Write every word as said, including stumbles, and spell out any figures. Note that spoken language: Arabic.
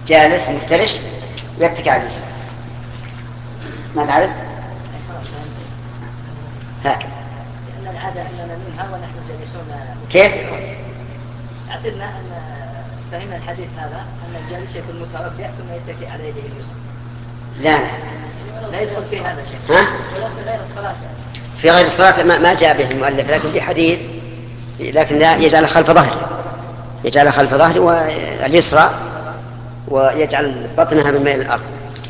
جالس مفترش ويتكئ على اليسرى. ما تعرف؟ ها. لأن العادة أننا منها ونحن جالسون. كيف؟ اعتدنا أن فهمنا الحديث هذا أن الجالس يكون متربع ثم يتكئ على يده اليسرى. لا لا. لا يدخل في هذا شيء. ها؟ في غير الصلاة. في غير الصلاة ما, ما جاء به المؤلف، لكن في حديث لكن لا يجعل خلف ظهره، يجعل خلف ظهره واليسرى ويجعل بطنها بميل الأرض.